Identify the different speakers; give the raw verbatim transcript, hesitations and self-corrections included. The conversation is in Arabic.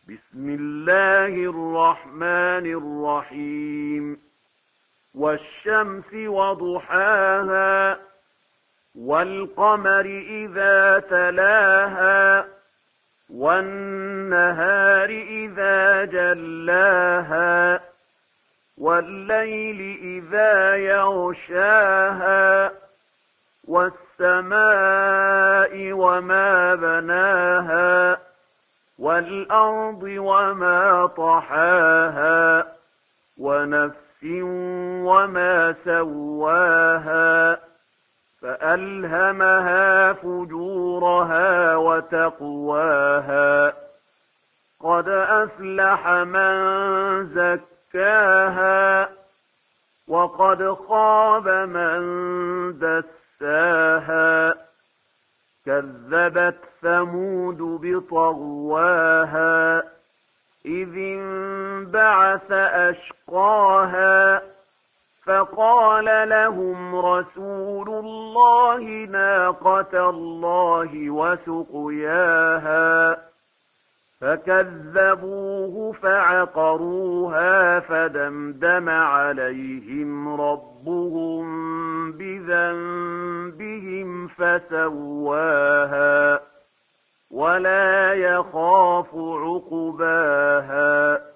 Speaker 1: بسم الله الرحمن الرحيم والشمس وضحاها والقمر إذا تلاها والنهار إذا جلاها والليل إذا يغشاها والسماء وما بناها والأرض وما طحاها ونفس وما سواها فألهمها فجورها وتقواها قد أفلح من زكاها وقد خاب من دساها كذبت ثمود بطغواها إذ انبعث أشقاها فقال لهم رسول الله ناقة الله وسقياها فكذبوه فعقروها فدمدم عليهم ربهم بذنبهم فسواها ولا يخاف عقباها